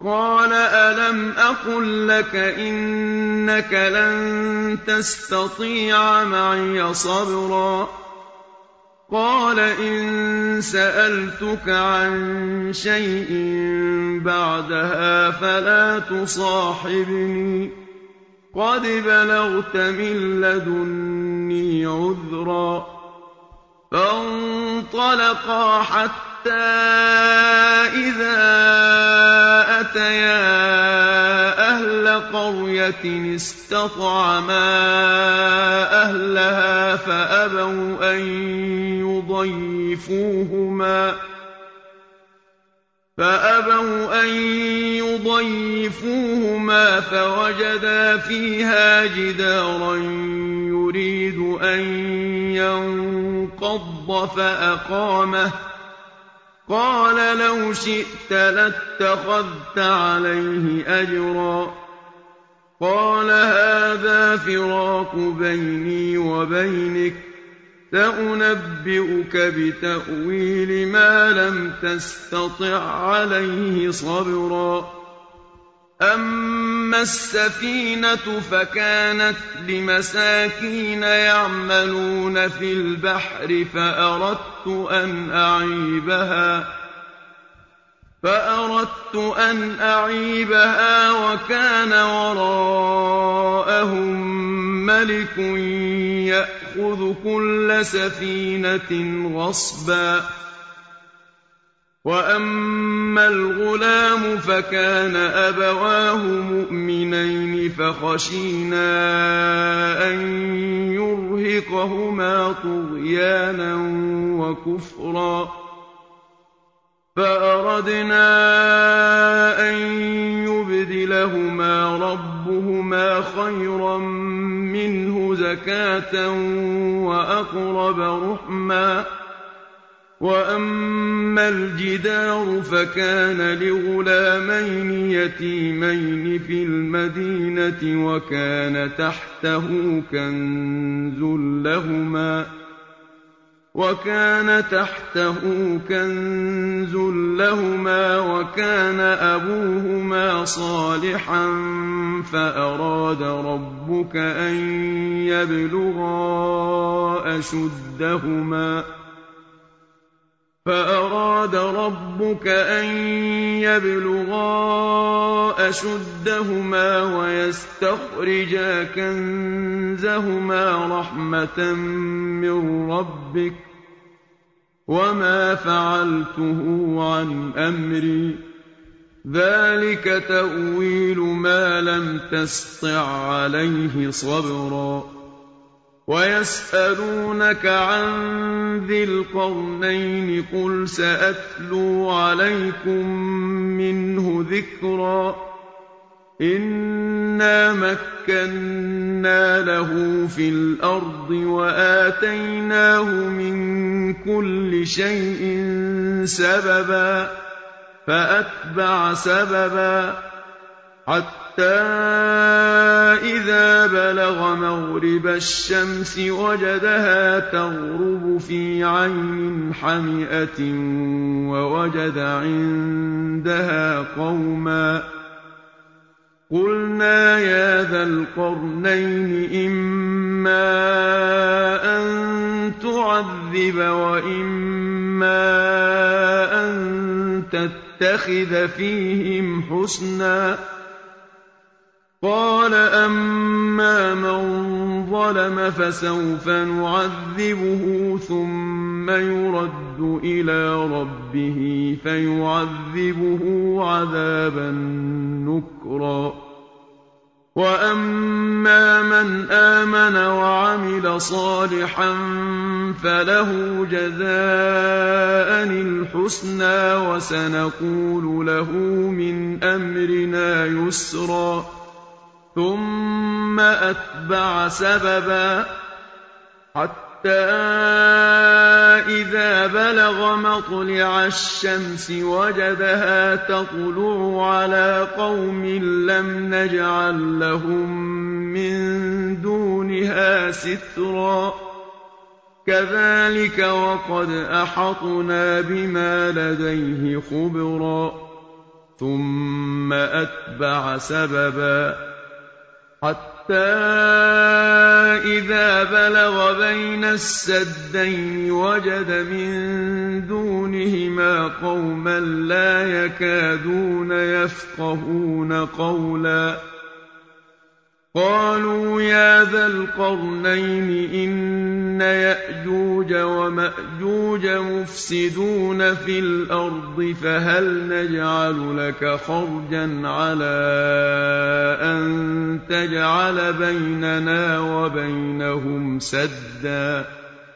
قَالَ أَلَمْ أَقُل لَّكَ إِنَّكَ لَن تَسْتَطِيعَ مَعِيَ صَبْرًا قَالَ إِن سَأَلْتُكَ عَن شَيْءٍ بَعْدَهَا فَلَا تُصَاحِبْنِي قَدْ بَلَغْتَ مِن لَّدُنِّي عُذْرًا فَانطَلَقَا حَتَّىٰ إِذَا أَتَيَا أَهْلَ قَرْيَةٍ اسْتَطْعَمَا أَهْلَهَا فَأَبَوْا أَن يُضَيِّفُوهُمَا فَوَجَدَا فِيهَا جِدَارًا يُرِيدُ أَن يَنقَضَّ فَأَقَامَهُ قَالَ لَوْ شِئْتَ لَاتَّخَذْتَ عَلَيْهِ أَجْرًا قَالَ هَٰذَا فِرَاقُ بَيْنِي وَبَيْنِكَ ۚ سَأُنَبِّئُكَ بِتَأْوِيلِ مَا لَمْ تَسْتَطِع عَّلَيْهِ صَبْرًا أَمَّا السَّفِينَةُ فَكَانَتْ لِمَسَاكِينَ يَعْمَلُونَ فِي الْبَحْرِ فَأَرَدتُّ أَنْ أَعِيبَهَا وَكَانَ وَرَاءَهُم مَّلِكٌ يَأْخُذُ كُلَّ سَفِينَةٍ غَصْبًا وَأَمَّا الْغُلَامُ فَكَانَ أَبَوَاهُ مُؤْمِنَيْنِ فَخَشِينَا أَن يُرْهِقَهُمَا طُغْيَانًا وَكُفْرًا فَأَرَدْنَا أَن يُبْدِلَهُمَا رَبُّهُمَا خَيْرًا مِّنْهُ زَكَاةً وَأَقْرَبَ رُحْمًا وَأَمَّا الْجِدَارُ فَكَانَ لِغُلَامَيْنِ يَتِيمَيْنِ فِي الْمَدِينَةِ وَكَانَ تَحْتَهُ كَنزٌ لَّهُمَا وَكَانَ أَبُوهُمَا صَالِحًا فَأَرَادَ رَبُّكَ أَن يَبْلُغَا أَشُدَّهُمَا وَيَسْتَخْرِجَا كَنزَهُمَا رَحْمَةً مِّن رَّبِّكَ ۚ وَمَا فَعَلْتُهُ عَنْ أَمْرِي ۚ ذَٰلِكَ تَأْوِيلُ مَا لَمْ تَسْطِع عَّلَيْهِ صَبْرًا وَيَسْأَلُونَكَ عَن ذِي الْقَرْنَيْنِ ۖ قُلْ سَأَتْلُو عَلَيْكُم مِّنْهُ ذِكْرًا إِنَّا مَكَّنَّا لَهُ فِي الْأَرْضِ وَآتَيْنَاهُ مِن كُلِّ شَيْءٍ سَبَبًا فَأَتْبَعَ سَبَبًا حَتَّىٰ إِذَا بَلَغَ مَغْرِبَ الشَّمْسِ وَجَدَهَا تَغْرُبُ فِي عَيْنٍ حَمِئَةٍ وَوَجَدَ عِندَهَا قَوْمًا قُلْنَا يَا ذَا الْقَرْنَيْنِ إِمَّا أَن تُعَذِّبَ وَإِمَّا أَن تَتَّخِذَ فِيهِمْ حُسْنًا قَالَ أَمَّا مَن ظَلَمَ فَسَوْفَ نُعَذِّبُهُ ثُمَّ يُرَدُّ إِلَىٰ رَبِّهِ فَيُعَذِّبُهُ عَذَابًا نُّكْرًا وَأَمَّا مَنْ آمَنَ وَعَمِلَ صَالِحًا فَلَهُ جَزَاءً الْحُسْنَىٰ وَسَنَقُولُ لَهُ مِنْ أَمْرِنَا يُسْرًا ثُمَّ أَتْبَعَ سَبَبًا حَتَّىٰ إِذَا بَلَغَ مَطْلِعَ الشَّمْسِ وَجَدَهَا تَطْلُعُ عَلَىٰ قَوْمٍ لَّمْ نَجْعَل لَّهُم مِّن دُونِهَا سِتْرًا كَذَٰلِكَ وَقَدْ أَحَطْنَا بِمَا لَدَيْهِ خُبْرًا ثُمَّ ثُمَّ أَتْبَعَ سَبَبًا حَتَّىٰ إِذَا بَلَغَ بَيْنَ السَّدَّيْنِ وَجَدَ مِن دُونِهِمَا قَوْمًا لَّا يَكَادُونَ يَفْقَهُونَ قَوْلًا قَالُوا يَا ذَا الْقَرْنَيْنِ إِنَّ يَأْجُوجَ وَمَأْجُوجَ مُفْسِدُونَ فِي الْأَرْضِ فَهَلْ نَجْعَلُ لَكَ خَرْجًا عَلَىٰ أَن تَجْعَلَ بَيْنَنَا وَبَيْنَهُمْ سَدًّا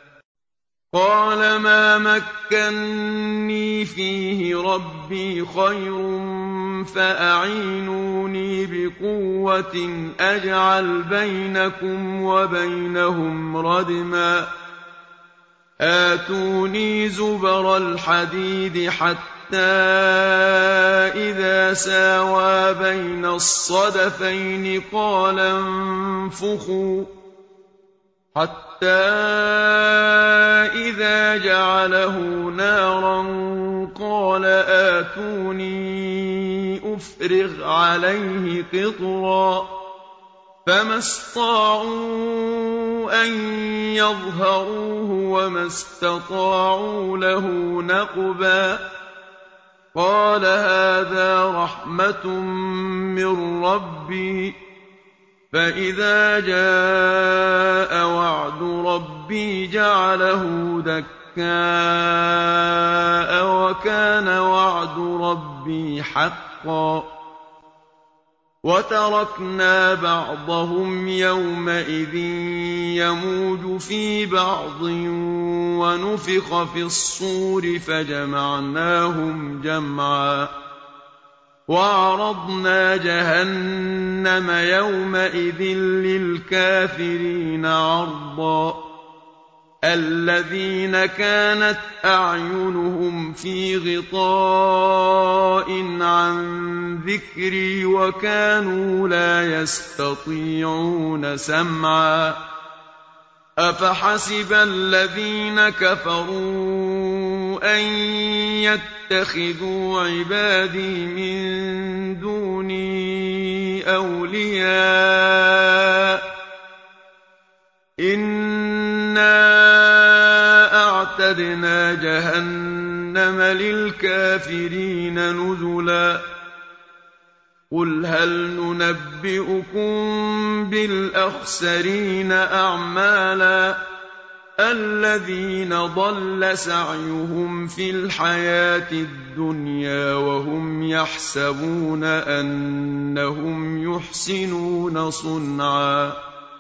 قَالَ مَا مَكَّنِّي فِيهِ رَبِّي خَيْرٌ فَأَعِينُونِي بِقُوَّةٍ أَجْعَلْ بَيْنَكُمْ وَبَيْنَهُمْ رَدْمًا آتُونِي زُبَرَ الْحَدِيدِ حَتَّىٰ إِذَا سَاوَىٰ بَيْنَ الصَّدَفَيْنِ قَالَ انفُخُوا حَتَّىٰ إِذَا جَعَلَهُ نَارًا قَالَ آتُونِي أُفْرِغْ عَلَيْهِ قِطْرًا فَمَا اسْطَاعُوا أَن يَظْهَرُوهُ وَمَا اسْتَطَاعُوا لَهُ نَقْبًا قَالَ هَٰذَا رَحْمَةٌ مِّن رَّبِّي فَإِذَا جَاءَ وَعْدُ رَبِّي جَعَلَهُ دَكَّاءَ وَكَانَ وَعْدُ رَبِّي حَقًّا وَتَرَكْنَا بَعْضَهُمْ يَوْمَئِذٍ يَمُوجُ فِي بَعْضٍ وَنُفِخَ فِي الصُّورِ فَجَمَعْنَاهُمْ جَمْعًا وَعَرَضْنَا جَهَنَّمَ يَوْمَئِذٍ لِّلْكَافِرِينَ عَرْضًا الَّذِينَ كَانَتْ أَعْيُنُهُمْ فِي غِطَاءٍ عَن ذِكْرِي وَكَانُوا لَا يَسْتَطِيعُونَ سَمْعًا أَفَحَسِبَ الَّذِينَ كَفَرُوا أَن يَتَّخِذُوا عِبَادِي مِن دُونِي أَوْلِيَاءَ إِنَّا أَعْتَدْنَا جَهَنَّمَ لِلْكَافِرِينَ نُزُلًا قُلْ هَلْ نُنَبِّئُكُم بِالْأَخْسَرِينَ أَعْمَالًا الَّذِينَ ضَلَّ سَعْيُهُمْ فِي الْحَيَاةِ الدُّنْيَا وَهُمْ يَحْسَبُونَ أَنَّهُمْ يُحْسِنُونَ صُنْعًا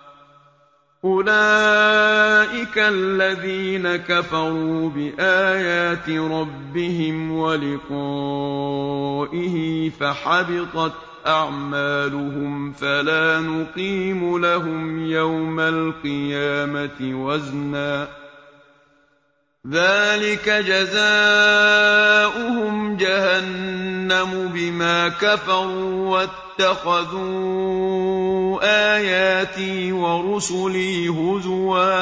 أُولَٰئِكَ الَّذِينَ كَفَرُوا بِآيَاتِ رَبِّهِمْ وَلِقَائِهِ فَحَبِطَتْ أَعْمَالُهُمْ فَلَا نُقِيمُ لَهُمْ يَوْمَ الْقِيَامَةِ وَزْنًا ذَٰلِكَ جَزَاؤُهُمْ جَهَنَّمُ بِمَا كَفَرُوا وَاتَّخَذُوا آيَاتِي وَرُسُلِي هُزُوًا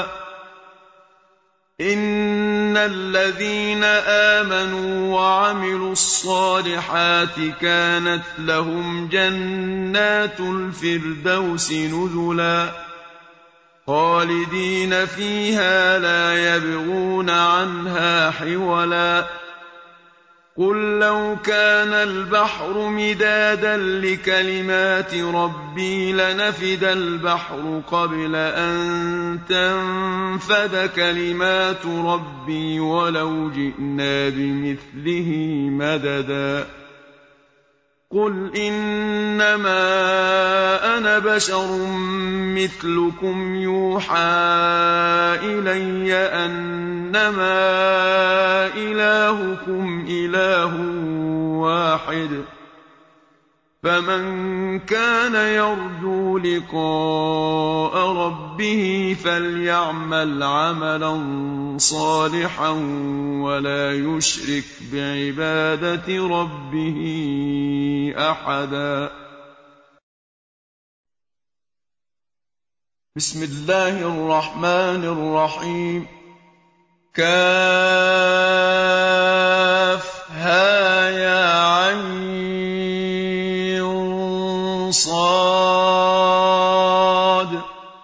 إِنَّ الَّذِينَ آمَنُوا وَعَمِلُوا الصَّالِحَاتِ كَانَتْ لَهُمْ جَنَّاتُ الْفِرْدَوْسِ نُزُلًا خَالِدِينَ فِيهَا لَا يَبْغُونَ عَنْهَا حِوَلًا قُل لَّوْ كَانَ الْبَحْرُ مِدَادًا لِّكَلِمَاتِ رَبِّي لَنَفِدَ الْبَحْرُ قَبْلَ أَن تَنفَدَ كَلِمَاتُ رَبِّي وَلَوْ جِئْنَا بِمِثْلِهِ مَدَدًا قُلْ إِنَّمَا أَنَا بَشَرٌ مِّثْلُكُمْ يُوحَىٰ إِلَيَّ أَنَّمَا إِلَٰهُكُمْ إِلَٰهٌ وَاحِدٌ فَمَن كَانَ يَرْجُو لِقَاءَ رَبِّهِ فَلْيَعْمَلْ عَمَلًا صَالِحًا وَلَا يُشْرِكْ بِعِبَادَةِ رَبِّهِ أَحَدًا بسم الله الرحمن الرحيم كافها يا عين صاد.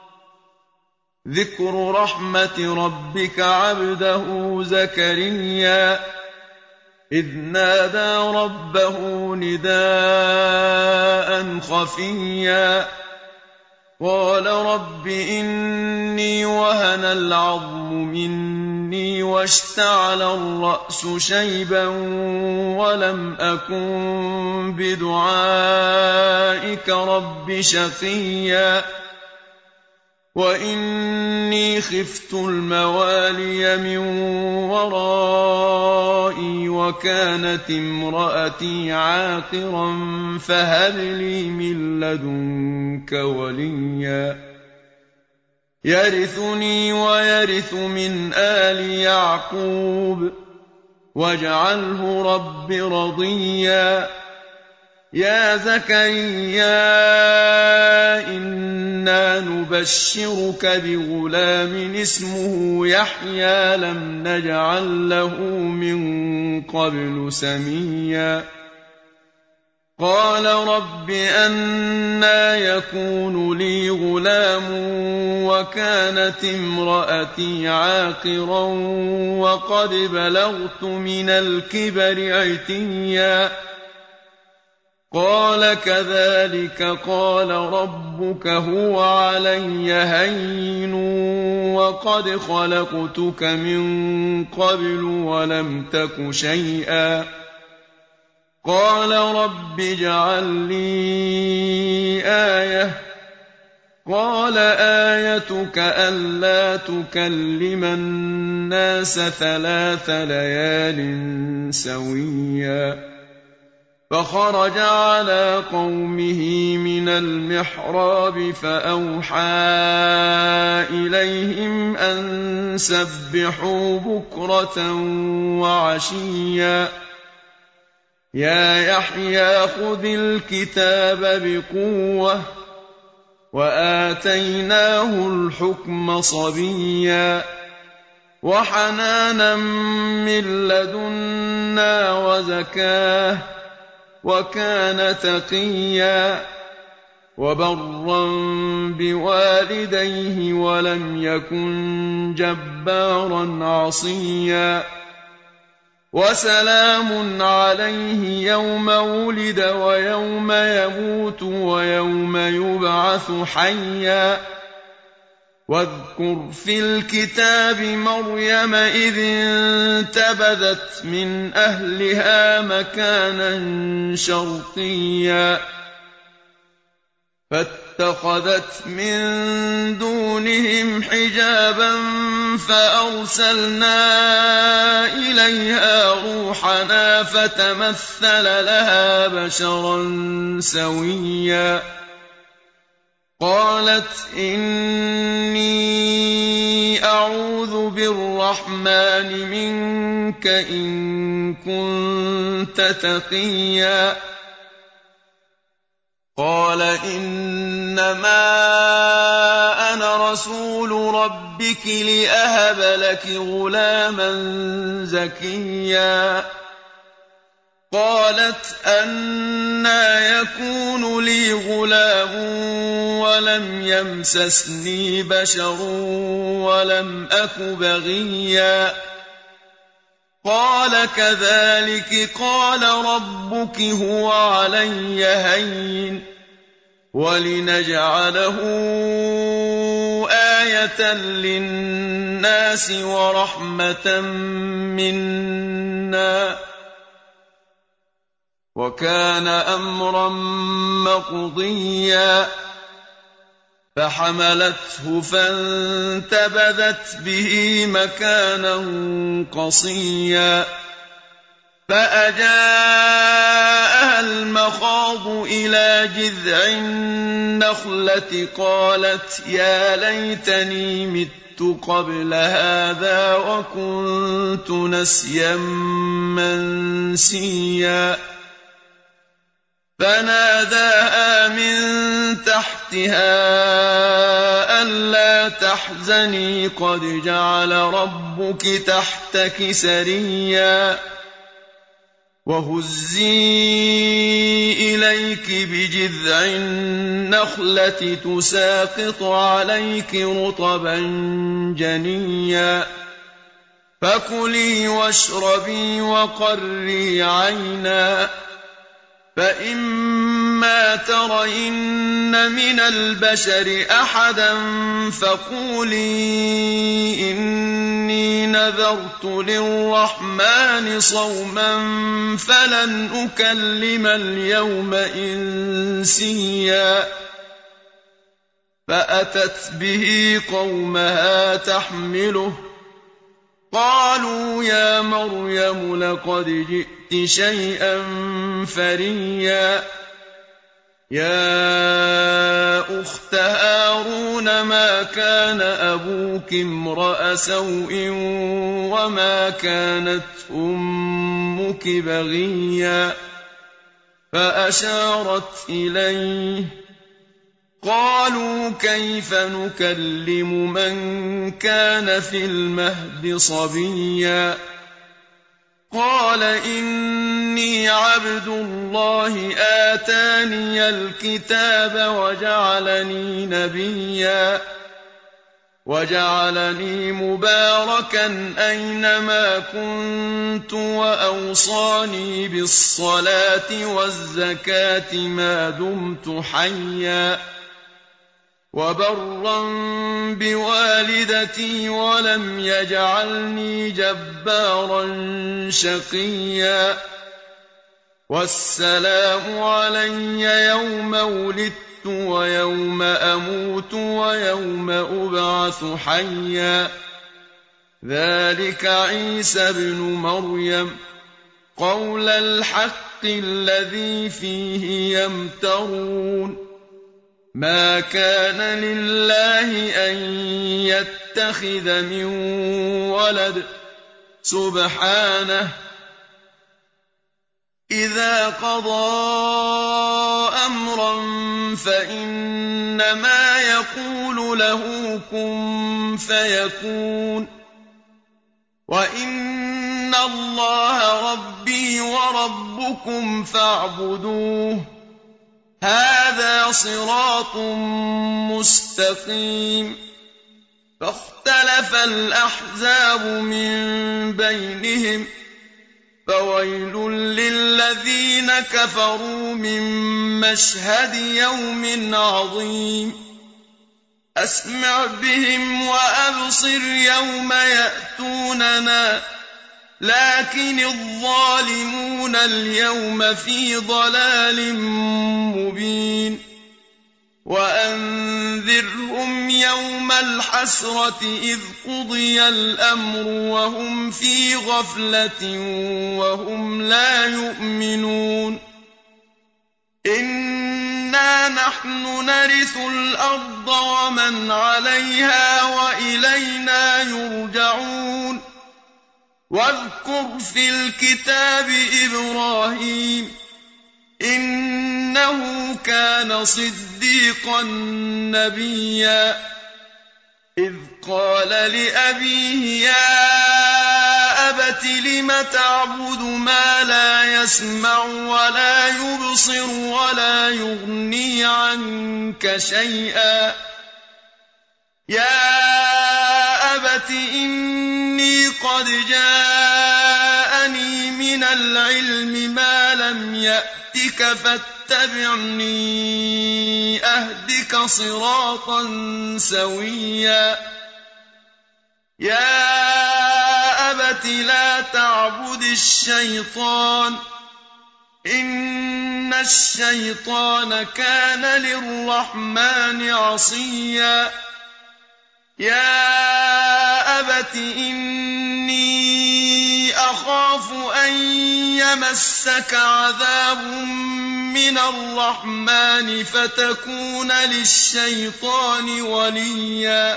ذكر رحمة ربك عبده زكريا إذ نادى ربه نداء خفيا قال رب إني وهن العظم مني واشتعل الرأس شيبا ولم أكن بدعائك رب شقيا وإني خفت الموالي من ورائي وكانت امرأتي عاقرا فهب لي من لدنك وليا يرثني ويرث من آل يعقوب واجعله رب رضيا يا زكريا إنا نبشرك بغلام اسمه يحيى لم نجعل له من قبل سميا قال رب أنى يكون لي غلام وكانت امرأتي عاقرا وقد بلغت من الكبر عتيا قال كذلك قال ربك هو علي هين وقد خلقتك من قبل ولم تك شيئا قال رب اجعل لي آية قال آيتك ألا تكلم الناس 3 ليال سويا فخرج على قومه من المحراب فأوحى إليهم أن سبحوا بكرة وعشيا يا يحيى خذ الكتاب بقوة وآتيناه الحكم صبيا وحنانا من لدنا وزكاه وكان تقيا وبرا بوالديه ولم يكن جبارا عصيا وسلام عليه يوم ولد ويوم يموت ويوم يبعث حيا واذكر في الكتاب مريم إذ انتبذت من أهلها مكانا شرقيا فاتخذت من دونهم حجابا فأرسلنا إليها روحنا فتمثل لها بشرا سويا قالت إني أعوذ بالرحمن منك إن كنت تقيا قال إنما أنا رسول ربك لأهب لك غلاما زكيا قالت أنى يكون لي غلام ولم يمسسني بشر ولم أك بغيا قال كذلك قال ربك هو علي هين ولنجعله آية للناس ورحمة منا وكان أمرا مقضيا فحملته فانتبذت به مكانا قصيا فأجاءها المخاض إلى جذع النخلة قالت يا ليتني مت قبل هذا وكنت نسيا منسيا فناداها من تحتها ألا تحزني قد جعل ربك تحتك سريا وهزي إليك بجذع النخلة تساقط عليك رطبا جنيا فكلي واشربي وقري عينا فإما ترين من البشر أحدا فقولي إني نذرت للرحمن صوما فلن أكلم اليوم إنسيا فأتت به قومها تحمله قالوا يا مريم لقد جئت شيئا فريا يا أخت هارون ما كان أبوك امرأ سوء وما كانت أمك بغيا فأشارت إليه قالوا كيف نكلم من كان في المهد صبيا قال إني عبد الله آتاني الكتاب وجعلني نبيا وجعلني مباركا أينما كنت وأوصاني بالصلاة والزكاة ما دمت حيا وبرا بوالدتي ولم يجعلني جبارا شقيا والسلام علي يوم ولدت ويوم أموت ويوم أبعث حيا ذلك عيسى بن مريم قول الحق الذي فيه يمترون ما كان لله أن يتخذ من ولد سبحانه إذا قضى أمرا فإنما يقول له كن فيكون وإن الله ربي وربكم فاعبدوه هذا صراط مستقيم فاختلف الأحزاب من بينهم فويل للذين كفروا من مشهد يوم عظيم أسمع بهم وأبصر يوم يأتوننا لكن الظالمون اليوم في ضلال مبين وأنذرهم يوم الحسرة إذ قضي الأمر وهم في غفلة وهم لا يؤمنون إنا نحن نرث الأرض ومن عليها وإلينا يرجعون واذكر في الكتاب إبراهيم إنه كان صديقا نبيا إذ قال لأبيه يا أبت لم تعبد ما لا يسمع ولا يبصر ولا يغني عنك شيئا يا أبت إني قد جاءني من العلم ما لم يأتك فاتبعني أهدك صراطا سويا يا أبت لا تعبد الشيطان إن الشيطان كان للرحمن عصيا يا أبت إني أخاف أن يمسك عذاب من الرحمن فتكون للشيطان وليا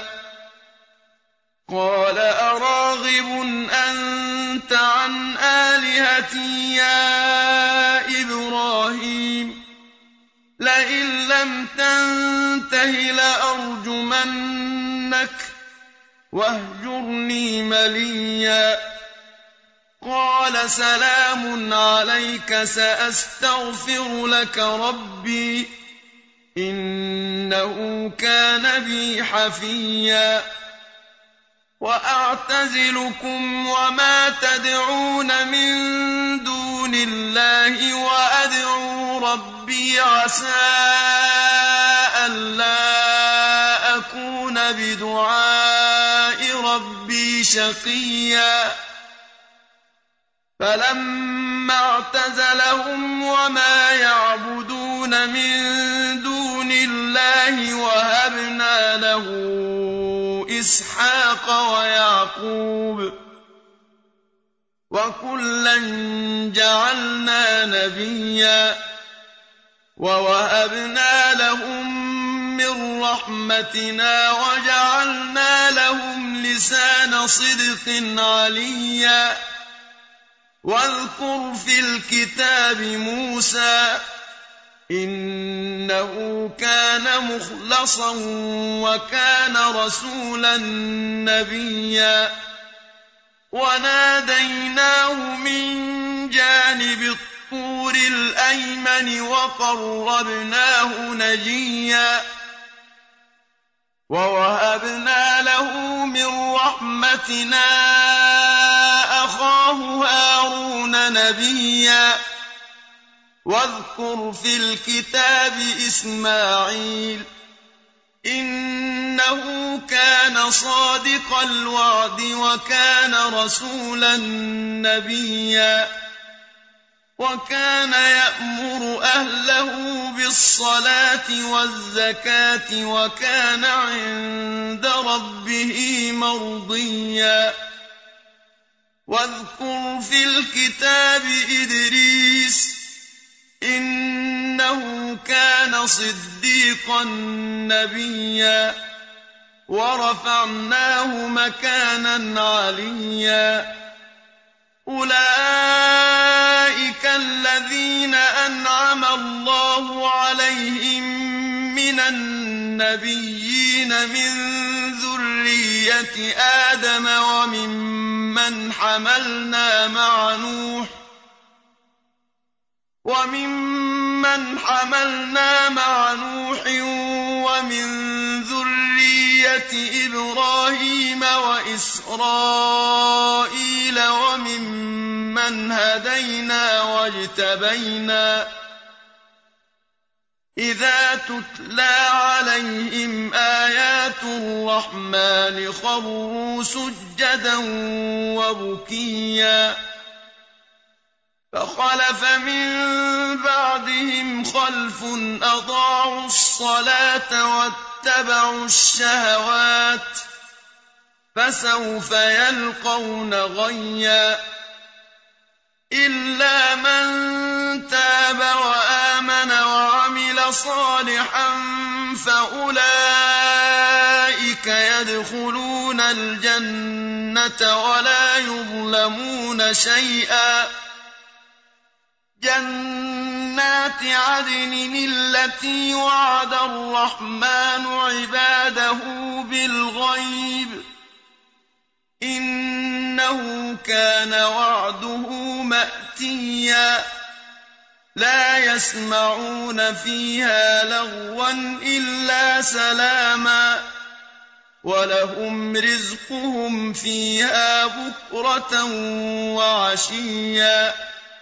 قال أراغب أنت عن آلهتي يا إبراهيم لئن لم تنته لأرجمنك واهجرني مليا قَالَ سَلَامٌ عَلَيْكَ سَأَسْتَغْفِرُ لَكَ رَبِّي إِنَّهُ كَانَ بِي حَفِيًّا وَأَعْتَزِلُكُمْ وَمَا تَدْعُونَ مِن دُونِ اللَّهِ وَأَدْعُو رَبِّي عَسَىٰ أَلَّا أَكُونَ بِدُعَاءِ رَبِّي شَقِيًّا فَلَمَّا اعْتَزَلَهُمْ وَمَا يَعْبُدُونَ مِن دُونِ اللَّهِ وَهَبْنَا لَهُ إِسْحَاقَ وَيَعْقُوبَ وَكُلًّا جَعَلْنَا نَبِيًّا وَوَهَبْنَا لَهُم مِّن رَّحْمَتِنَا وَجَعَلْنَا لَهُمْ لِسَانَ صِدْقٍ عَلِيًّا وَاذْكُرْ فِي الْكِتَابِ مُوسَىٰ إِنَّهُ كَانَ مُخْلَصًا وَكَانَ رَسُولًا نَّبِيًّا وَنَادَيْنَاهُ مِن جَانِبِ الطُّورِ الْأَيْمَنِ وَقَرَّبْنَاهُ نَجِيًّا وَوَهَبْنَا لَهُ مِن رَّحْمَتِنَا أَخَاهُ هَارُونَ نَبِيًّا واذكر في الكتاب إسماعيل إنه كان صادق الوعد وكان رسولا نبيا وكان يأمر أهله بالصلاة والزكاة وكان عند ربه مرضيا واذكر في الكتاب إدريس إنه كان صديقا نبيا ورفعناه مكانا عليا أولئك الذين أنعم الله عليهم من النبيين من ذرية آدم وممن حملنا مع نوح ومن ذرية إبراهيم وإسرائيل وممن هدينا واجتبينا إذا تتلى عليهم آيات الرحمن خروا سجدا وبكيا فخلف من بعدهم خلف أضاعوا الصلاة واتبعوا الشهوات فسوف يلقون غيا إلا من تاب وآمن وعمل صالحا فأولئك يدخلون الجنة ولا يظلمون شيئا جنات عدن التي وعد الرحمن عباده بالغيب إنه كان وعده مأتيا لا يسمعون فيها لغوا إلا سلاما ولهم رزقهم فيها بكرة وعشيا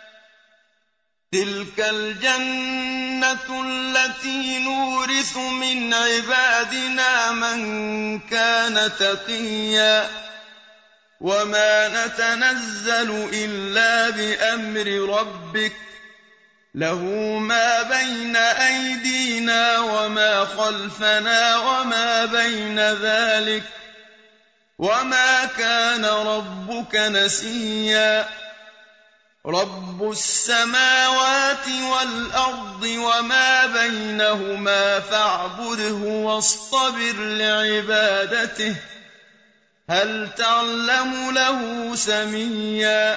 تلك الجنة التي نورث من عبادنا من كان تقيا وما نتنزل إلا بأمر ربك له ما بين أيدينا وما خلفنا وما بين ذلك وما كان ربك نسيا رب السماوات والأرض وما بينهما فاعبده واصطبر لعبادته هل تعلم له سميا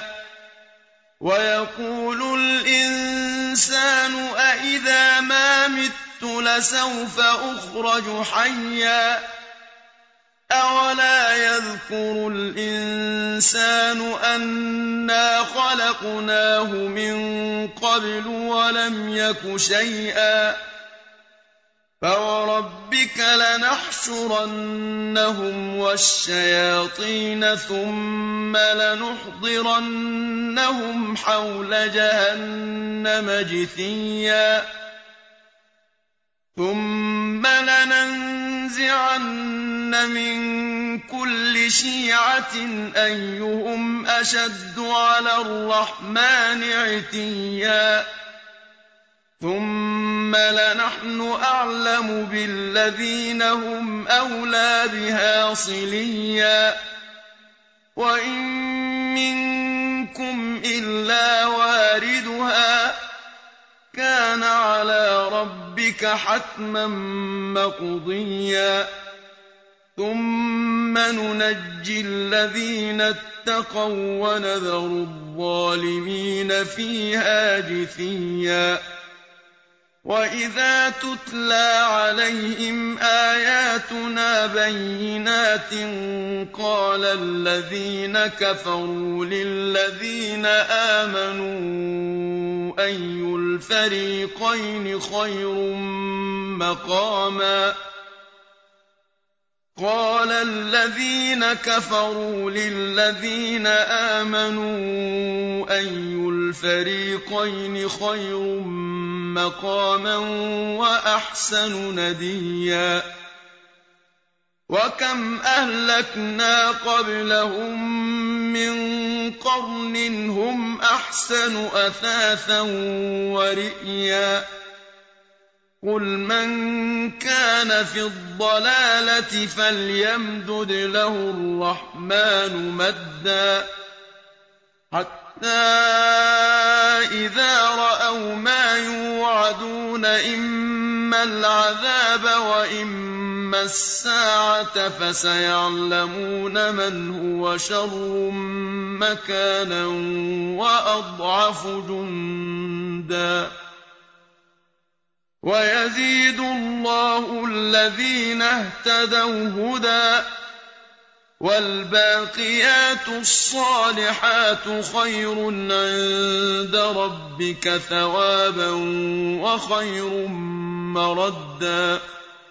ويقول الإنسان أإذا ما مت لسوف أخرج حيا أَوَلَا يَذْكُرُ الْإِنسَانُ أَنَّا خَلَقْنَاهُ مِن قَبْلُ وَلَمْ يَكُ شَيْئًا فَوَرَبِّكَ لَنَحْشُرَنَّهُمْ وَالشَّيَاطِينَ ثُمَّ لَنُحْضِرَنَّهُمْ حَوْلَ جَهَنَّمَ جِثِيًّا ثُمَّ لَنَنزِعَنَّ مِن كُلِّ شِيعَةٍ أَيُّهُمْ أَشَدُّ عَلَى الرَّحْمَٰنِ عِتِيًّا ثُمَّ لَنَحْنُ أَعْلَمُ بِالَّذِينَ هُمْ أَوْلَىٰ بِهَا صِلِيًّا وَإِن مِّنكُمْ إِلَّا وَارِدُهَا ۚ كَانَ عَلَىٰ رَبِّكَ حَتْمًا مَّقْضِيًّا ثُمَّ نُنَجِّي الَّذِينَ اتَّقَوا وَّنَذَرُ الظَّالِمِينَ فِيهَا جِثِيًّا وَإِذَا تُتْلَىٰ عَلَيْهِمْ آيَاتُنَا بَيِّنَاتٍ قَالَ الَّذِينَ كَفَرُوا لِلَّذِينَ آمَنُوا أَيُّ الْفَرِيقَيْنِ خَيْرٌ مَّقَامًا وَأَحْسَنُ نَدِيًّا وَكَمْ أَهْلَكْنَا قَبْلَهُم مِّن قَرْنٍ هُمْ أَحْسَنُ أَثَاثًا وَرِئْيًا قُلْ مَن كَانَ فِي الضَّلَالَةِ فَلْيَمْدُدْ لَهُ الرَّحْمَٰنُ مَدًّا حَتَّىٰ إِذَا رَأَوْا مَا يُوعَدُونَ إِمَّا الْعَذَابَ وَإِمَّا السَّاعَةَ فَسَيَعْلَمُونَ مَنْ هُوَ شَرٌّ مَّكَانًا وَأَضْعَفُ جُندًا وَيَزِيدُ اللَّهُ الَّذِينَ اهْتَدَوْا هُدًى ۗ وَالْبَاقِيَاتُ الصَّالِحَاتُ خَيْرٌ عِندَ رَبِّكَ ثَوَابًا وَخَيْرٌ مَّرَدًّا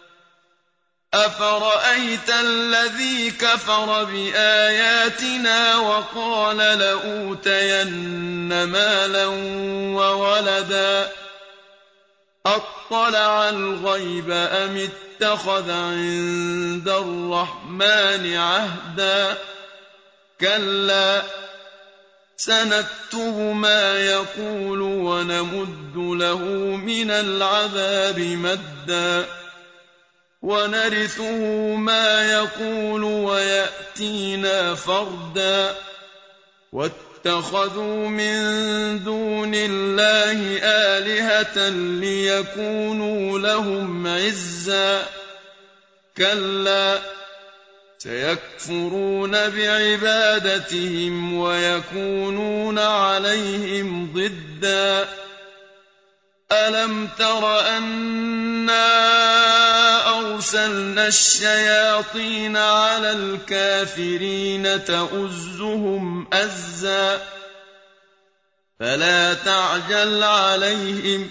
أَفَرَأَيْتَ الَّذِي كَفَرَ بِآيَاتِنَا وَقَالَ لَأُوتَيَنَّ مَالًا وَوَلَدًا أَطَّلَعَ الْغَيْبَ أَمِ اتَّخَذَ عِندَ الرَّحْمَٰنِ عَهْدًا كَلَّا سَنَكْتُبُ مَا يَقُولُ وَنَمُدُّ لَهُ مِنَ الْعَذَابِ مَدًّا وَنَرِثُهُ مَا يَقُولُ وَيَأْتِينَا فَرْدًا وَاتَّخَذُوا مِن دُونِ اللَّهِ آلِهَةً لِّيَكُونُوا لَهُمْ عِزًّا كَلَّا سَيَكْفُرُونَ بِعِبَادَتِهِمْ وَيَكُونُونَ عَلَيْهِمْ ضِدًّا أَلَمْ تَرَ أَنَّا أَرْسَلْنَا الشَّيَاطِينَ عَلَى الْكَافِرِينَ تَؤُزُّهُمْ أَزًّا فَلَا تَعْجَلْ عَلَيْهِمْ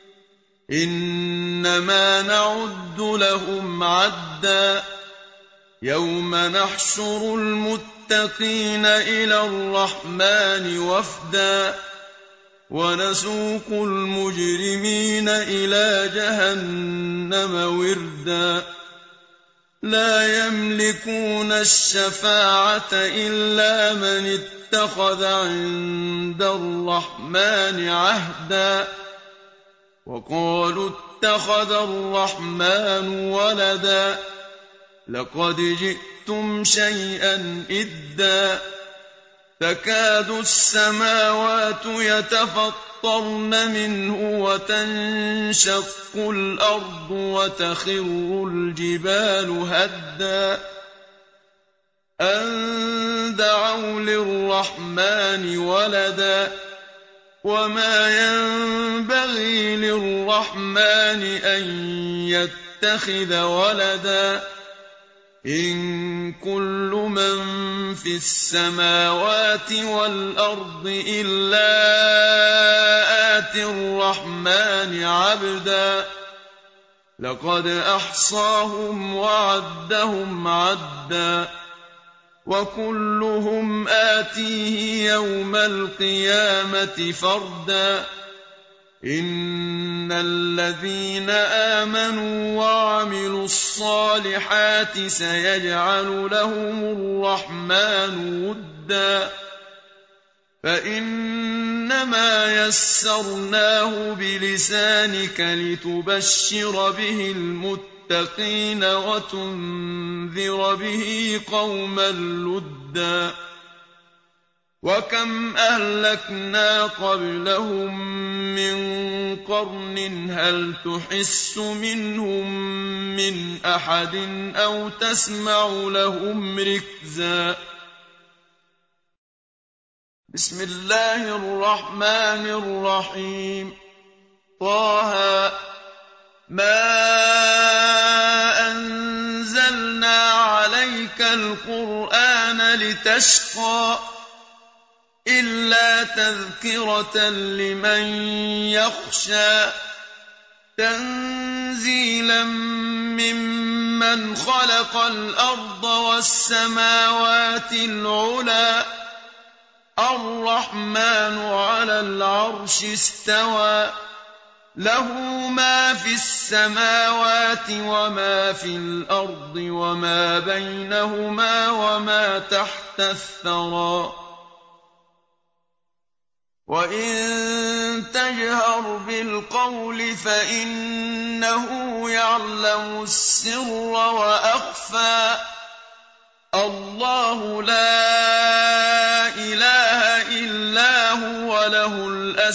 إِنَّمَا نَعُدُّ لَهُمْ عَدًّا يَوْمَ نَحْشُرُ الْمُتَّقِينَ إِلَى الرَّحْمَٰنِ وَفْدًا وَنَسُوقُ الْمُجْرِمِينَ إِلَىٰ جَهَنَّمَ وِرْدًا لَّا يَمْلِكُونَ الشَّفَاعَةَ إِلَّا مَنِ اتَّخَذَ عِندَ الرَّحْمَٰنِ عَهْدًا وَقَالُوا اتَّخَذَ الرَّحْمَٰنُ وَلَدًا لَّقَدْ جِئْتُمْ شَيْئًا إِدًّا تَكَادُ السَّمَاوَاتُ يَتَفَطَّرْنَ مِنْهُ وَتَنشَقُّ الْأَرْضُ وَتَخِرُّ الْجِبَالُ هَدًّا أَن دَعَوْا لِلرَّحْمَٰنِ وَلَدًا وَمَا يَنبَغِي لِلرَّحْمَٰنِ أَن يَتَّخِذَ وَلَدًا إن كل من في السماوات والأرض إلا آتي الرحمن عبدا لقد أحصاهم وعدهم عدا وكلهم آتيه يوم القيامة فردا إن الذين آمنوا وعملوا الصالحات سيجعل لهم الرحمن ودا فإنما يسرناه بلسانك لتبشر به المتقين وتنذر به قوما لدا وكم أهلكنا قبلهم من قرن هل تحس منهم من أحد أو تسمع لهم ركزا بسم الله الرحمن الرحيم طه ما أنزلنا عليك القرآن لتشقى إلا تذكرة لمن يخشى تنزيلا ممن خلق الأرض والسماوات العلى الرحمن على العرش استوى له ما في السماوات وما في الأرض وما بينهما وما تحت الثرى وإن تجهر بالقول فإنه يعلم السر وأخفى الله لا إله إلا هو له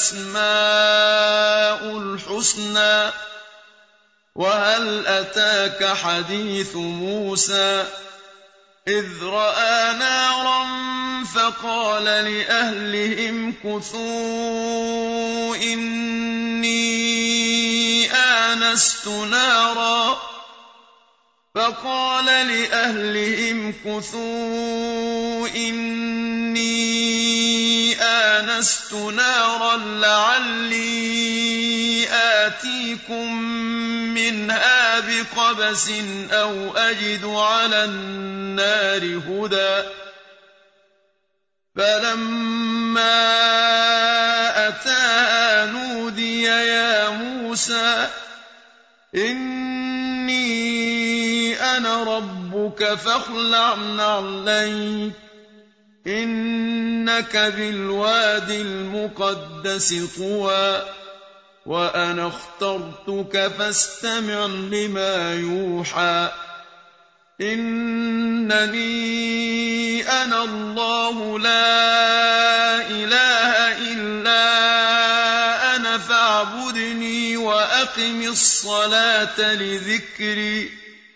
الأسماء الحسنى وهل أتاك حديث موسى إذ رأى نارا فقال لأهلهم كثوا إني آنست نارا لعلي آتيكم منها بقبس أو أجد على النار هدى فلما أتاها نودي يا موسى إني أنا ربك فاخلع نعليك إنك بالواد المقدس طوى وأنا اخترتك فاستمع لما يوحى إنني أنا الله لا إله إلا أنا فاعبدني وأقم الصلاة لذكري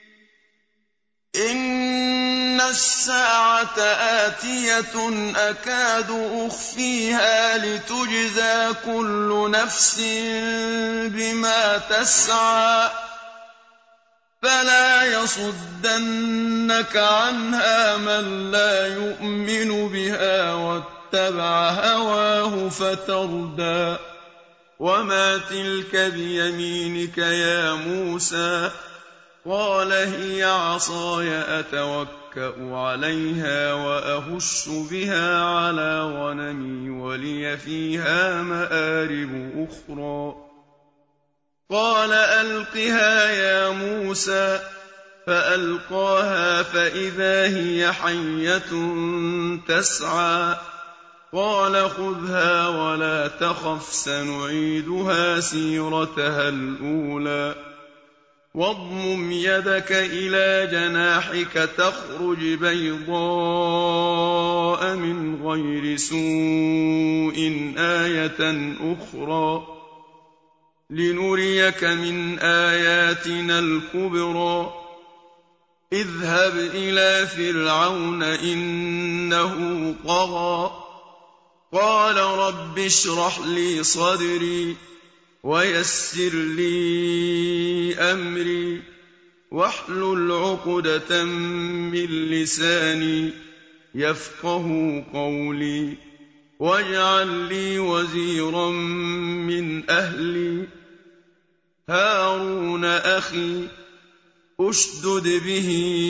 إن الساعة آتية أكاد أخفيها لتجزى كل نفس بما تسعى فلا يصدنك عنها من لا يؤمن بها واتبع هواه فتردى وما تلك بيمينك يا موسى قال هي عصاي أتوكأ عليها وأهش بها على غنمي ولي فيها مآرب أخرى قال ألقها يا موسى فألقاها فإذا هي حية تسعى قال خذها ولا تخف سنعيدها سيرتها الأولى واضمم يدك إلى جناحك تخرج بيضاء من غير سوء آية أخرى لنريك من آياتنا الكبرى اذهب إلى فرعون إنه طغى قال رب اشرح لي صدري ويسر لي أمري واحلل عقدة من لساني يفقهوا قولي. واجعل لي وزيرا من أهلي هارون أخي. اشدد به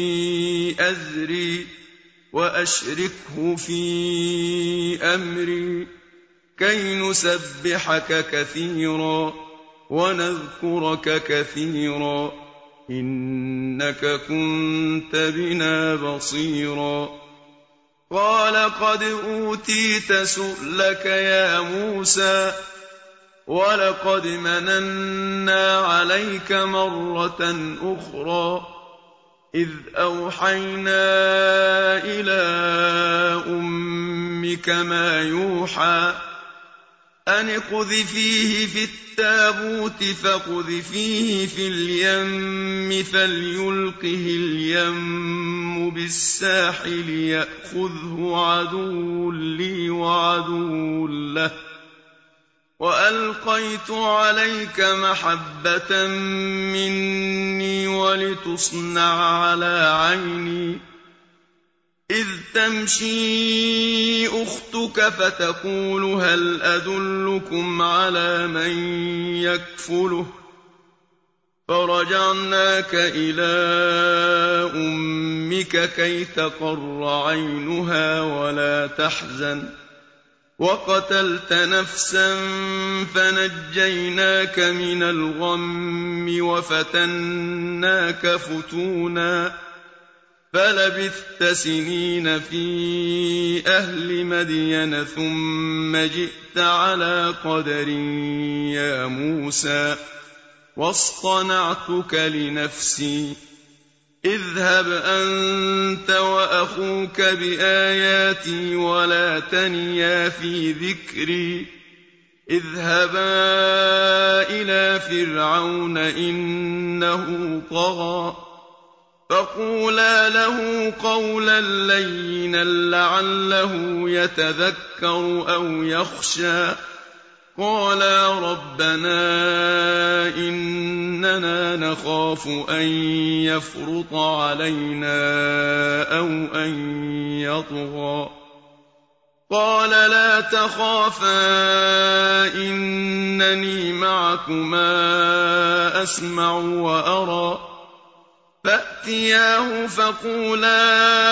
أزري وأشركه في أمري كي نسبحك كثيرا ونذكرك كثيرا إنك كنت بنا بصيرا. قال قد أوتيت سؤلك يا موسى ولقد مننا عليك مرة أخرى إذ أوحينا إلى أمك ما يوحى أن اقذفيه في التابوت فاقذفيه في اليم فليلقه اليم بالساحل يأخذه عدو لي وعدو له وألقيت عليك محبة مني ولتصنع على عيني إذ تمشي أختك فتقول هل أدلكم على من يكفله فرجعناك إلى أمك كي تقر عينها ولا تحزن وقتلت نفسا فنجيناك من الغم وفتناك فتونا فلبثت سنين في أهل مدين ثم جئت على قدر يا موسى واصطنعتك لنفسي اذهب أنت وأخوك بآياتي ولا تنيا في ذكري اذهبا إلى فرعون إنه طغى فقولا له قولا لينا لعله يتذكر أو يخشى قالا ربنا إننا نخاف أن يفرط علينا أو أن يطغى قال لا تخافا إنني معكما أسمع وأرى فأتياه فقولا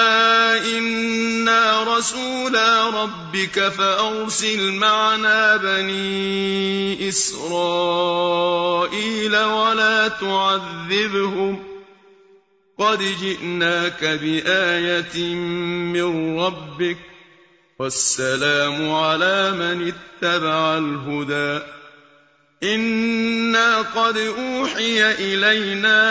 إنا رسولا ربك فأرسل معنا بني إسرائيل ولا تعذبهم قد جئناك بآية من ربك والسلام على من اتبع الهدى إنا قد أوحي إلينا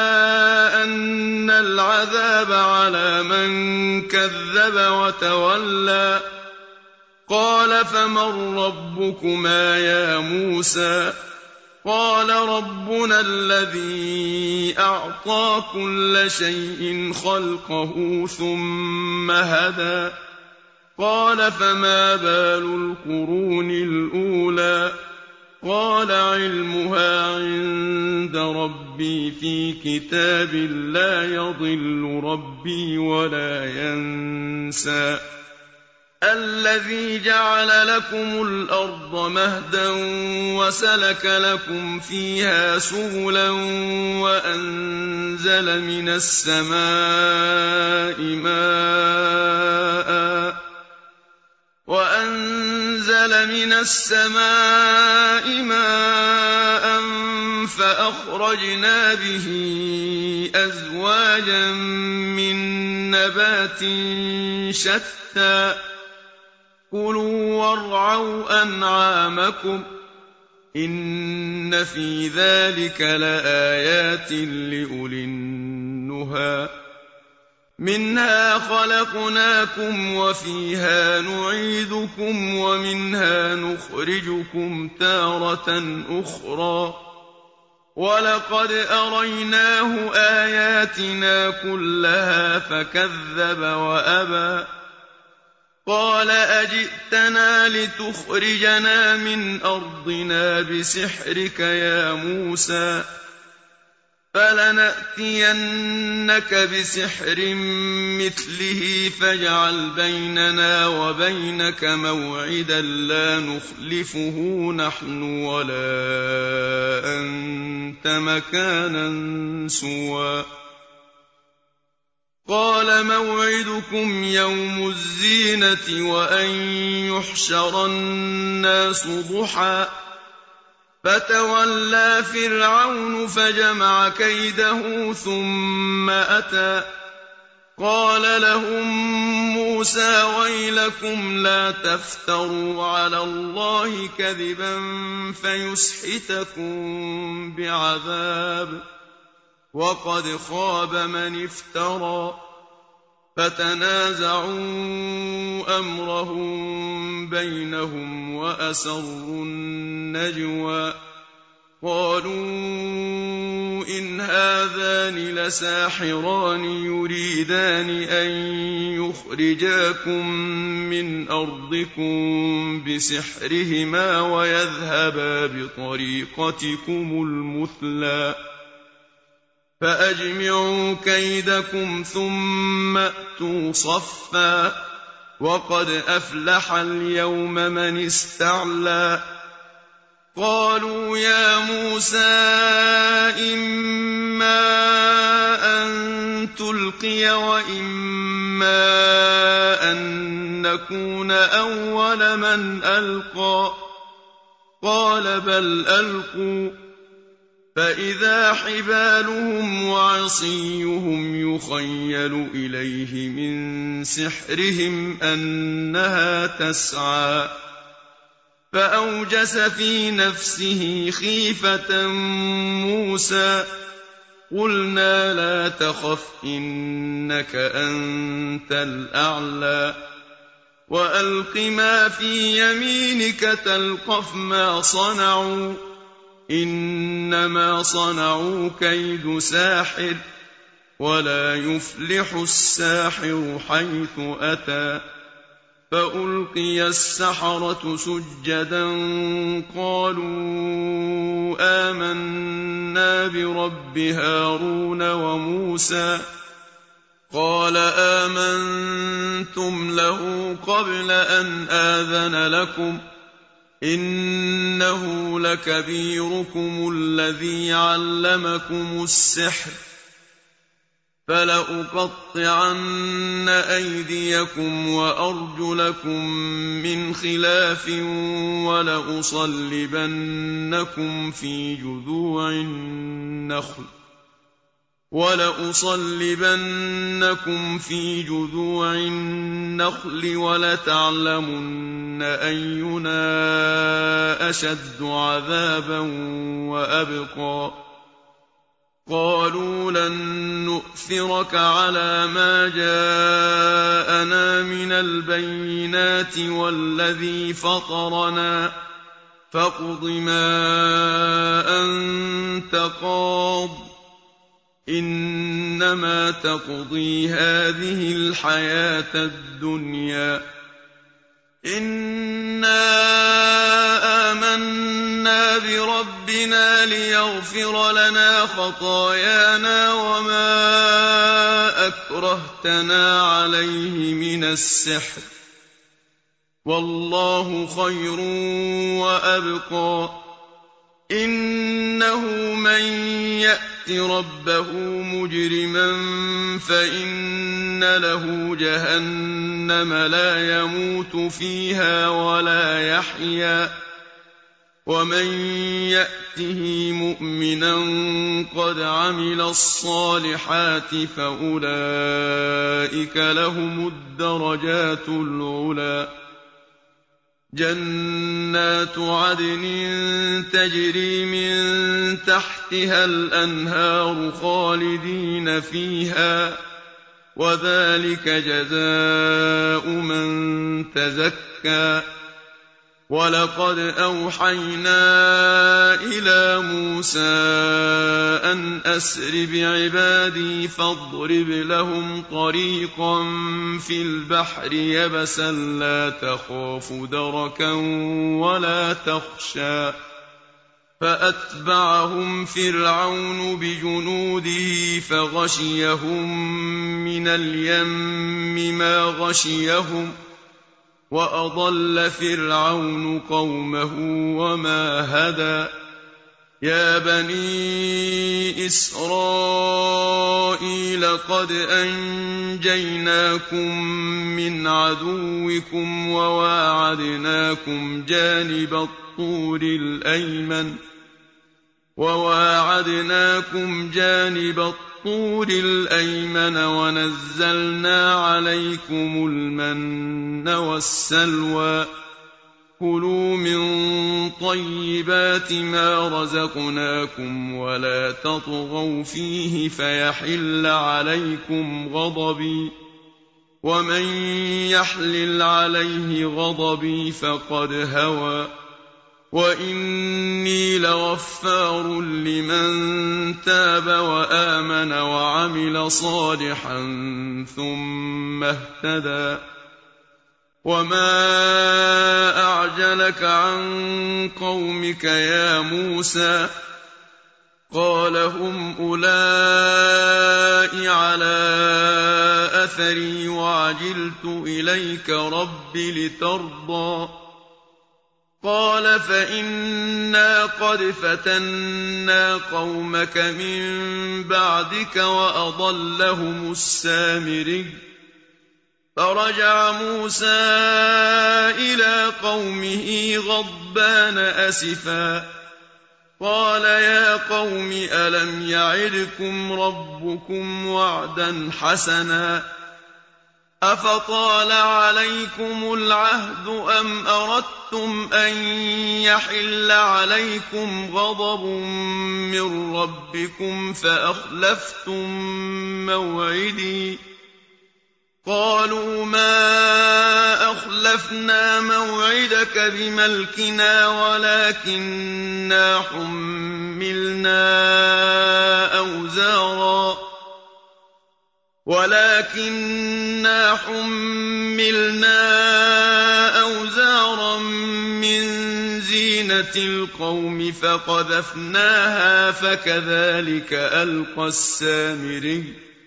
أن العذاب على من كذب وتولى قال فمن ربكما يا موسى قال ربنا الذي أعطى كل شيء خلقه ثم هدى قال فما بال القرون الأولى قال علمها عند ربي في كتاب لا يضل ربي ولا ينسى الذي جعل لكم الأرض مهدا وسلك لكم فيها سبلا وأنزل من السماء ماء فأخرجنا به أزواجا من نبات شتى كلوا وارعوا أنعامكم إن في ذلك لآيات لأولي النهى منها خلقناكم وفيها نعيدكم ومنها نخرجكم تارة أخرى ولقد أريناه آياتنا كلها فكذب وأبى قال أجئتنا لتخرجنا من أرضنا بسحرك يا موسى فَلَنَأْتِيَنَّكَ بِسِحْرٍ مِّثْلِهِ فَاجْعَلْ بَيْنَنَا وَبَيْنَكَ مَوْعِدًا لَّا نُخْلِفُهُ نَحْنُ وَلَا أَنتَ مَكَانًا سُوًى قَالَ مَوْعِدُكُمْ يَوْمُ الزِّينَةِ وَأَن يُحْشَرَ النَّاسُ ضُحًى فَتَوَلَّىٰ فِرْعَوْنُ فَجَمَعَ كَيْدَهُ ثُمَّ أَتَىٰ قَالَ لَهُم مُّوسَىٰ وَيْلَكُمْ لَا تَفْتَرُوا عَلَى اللَّهِ كَذِبًا فَيُسْحِتَكُم بِعَذَابٍ وَقَدْ خَابَ مَنِ افْتَرَىٰ فَتَنَازَعُوا أَمْرَهُم بَيْنَهُمْ وَأَسَرُّوا النَّجْوَىٰ قَالُوا إِنْ هَٰذَانِ لَسَاحِرَانِ يُرِيدَانِ أَن يُخْرِجَاكُم مِّنْ أَرْضِكُم بِسِحْرِهِمَا وَيَذْهَبَا بِطَرِيقَتِكُمُ الْمُثْلَىٰ فَأَجْمِعُوا كَيْدَكُمْ ثُمَّ ائْتُوا صَفًّا وَقَدْ أَفْلَحَ الْيَوْمَ مَنِ اسْتَعْلَىٰ قَالُوا يَا مُوسَىٰ إِمَّا أَن تُلْقِيَ وَإِمَّا أَن نَّكُونَ أَوَّلَ مَنْ أَلْقَىٰ قَالَ بَلْ أَلْقُوا فَإِذَا حِبَالُهُمْ وَعِصِيُّهُمْ يُخَيَّلُ إِلَيْهِ مِن سِحْرِهِمْ أَنَّهَا تَسْعَىٰ فَأَوْجَسَ فِي نَفْسِهِ خِيفَةً مُّوسَىٰ قُلْنَا لَا تَخَفْ إِنَّكَ أَنتَ الْأَعْلَىٰ وَأَلْقِ مَا فِي يَمِينِكَ تَلْقَفْ مَا صَنَعُوا إِنَّمَا صَنَعُوا كَيْدُ سَاحِرٍ وَلَا يُفْلِحُ السَّاحِرُ حَيْثُ أَتَىٰ فَأُلْقِيَ السَّحَرَةُ سُجَّدًا قَالُوا آمَنَّا بِرَبِّ هَارُونَ وَمُوسَىٰ قَالَ آمَنتُمْ لَهُ قَبْلَ أَنْ آذَنَ لَكُمْ إِنَّهُ لَكَبِيرُكُمُ الَّذِي عَلَّمَكُمُ السِّحْرَ فَلَأُقَطِّعَنَّ أَيْدِيَكُمْ وَأَرْجُلَكُم مِّنْ خِلَافٍ وَلَأُصَلِّبَنَّكُمْ فِي جُذُوعِ النَّخْلِ وَلَتَعْلَمُنَّ أَيُّنَا أَشَدُّ عَذَابًا وَأَبْقَىٰ قَالُوا لَن نُّؤْثِرَكَ عَلَىٰ مَا جَاءَنَا مِنَ الْبَيِّنَاتِ وَالَّذِي فَطَرَنَا فَاقْضِ مَا أَنتَ قَاضٍ إِنَّمَا تَقْضِي هَٰذِهِ الْحَيَاةَ الدُّنْيَا إِنَّا آمَنَّا بِرَبِّنَا لِيَغْفِرَ لَنَا خَطَايَانَا وَمَا أَكْرَهْتَنَا عَلَيْهِ مِنَ السِّحْرِ وَاللَّهُ خَيْرٌ وَأَبْقَىٰ إِنَّهُ مَن يَأْتِ رَبَّهُ مُجْرِمًا فَإِنَّ لَهُ جَهَنَّمَ لَا يَمُوتُ فِيهَا وَلَا يَحْيَىٰ وَمَن يَأْتِهِ مُؤْمِنًا قَدْ عَمِلَ الصَّالِحَاتِ فَأُولَٰئِكَ لَهُمُ الدَّرَجَاتُ الْعُلَىٰ جَنَّاتُ عَدْنٍ تَجْرِي مِن تَحْتِهَا الْأَنْهَارُ خَالِدِينَ فِيهَا وَذَٰلِكَ جَزَاءُ مَن تَزَكَّىٰ وَلَقَدْ أَوْحَيْنَا إِلَىٰ مُوسَىٰ أَنْ أَسْرِ بِعِبَادِي فَاضْرِبْ لَهُمْ طَرِيقًا فِي الْبَحْرِ يَبَسًا لَّا تَخَافُ دَرَكًا وَلَا تَخْشَىٰ فأتبعهم فرعون بجنوده فغشيهم من اليم ما غشيهم وأضل فرعون قومه وما هدى يا بني إسرائيل قد أنجيناكم من عدوكم وواعدناكم جانب الطور الأيمن ونزلنا عليكم المن والسلوى كلوا من طيبات ما رزقناكم ولا تطغوا فيه فيحل عليكم غضبي ومن يحلل عليه غضبي فقد هوى وإني لغفار لمن تاب وآمن وعمل صالحا ثم اهتدى وما أعجلك عن قومك يا موسى قال هم أولئك على أثري وعجلت إليك رب لترضى قال فإنا قد فتنا قومك من بعدك وأضلهم السامري فرجع موسى إلى قومه غضبان أسفا قال يا قوم ألم يعدكم ربكم وعدا حسنا أفطال عليكم العهد أم أردتم أن يحل عليكم غضب من ربكم فأخلفتم موعدي قالوا ما أخلفنا موعدك بملكنا ولكننا حملنا أوزارا من زينة القوم فقذفناها فكذلك ألقى السامري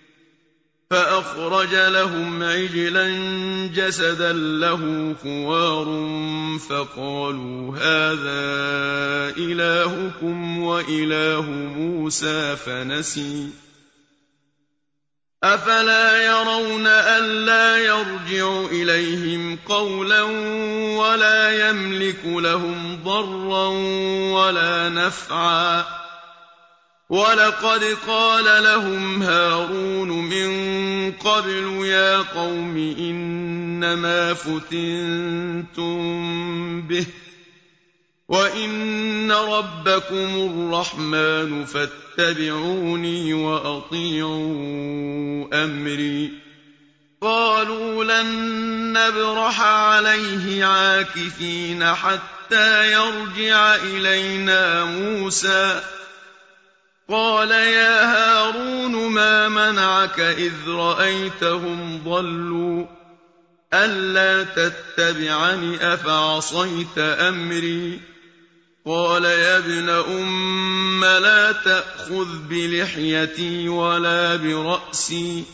فأخرج لهم عجلا جسدا له خوار فقالوا هذا إلهكم وإله موسى فنسي أفلا يرون ألا يرجع إليهم قولا ولا يملك لهم ضرا ولا نفعا ولقد قال لهم هارون من قبل يا قوم إنما فتنتم به وإن ربكم الرحمن فاتبعوني وأطيعوا أمري قالوا لن نبرح عليه عاكفين حتى يرجع إلينا موسى قال يا هارون ما منعك إذ رأيتهم ضلوا ألا تتبعني أفعصيت أمري قال يا ابن أم لا تأخذ بلحيتي ولا برأسي